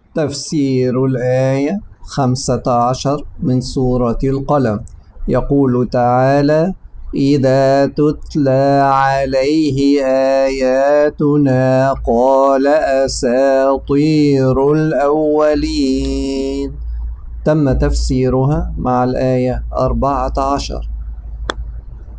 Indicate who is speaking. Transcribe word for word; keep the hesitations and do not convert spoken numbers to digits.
Speaker 1: تفسير الآية خمسة عشر من سورة القلم. يقول تعالى: إذا تتلى عليه آياتنا قال أساطير الأولين. تم تفسيرها مع الآية أربعة عشر.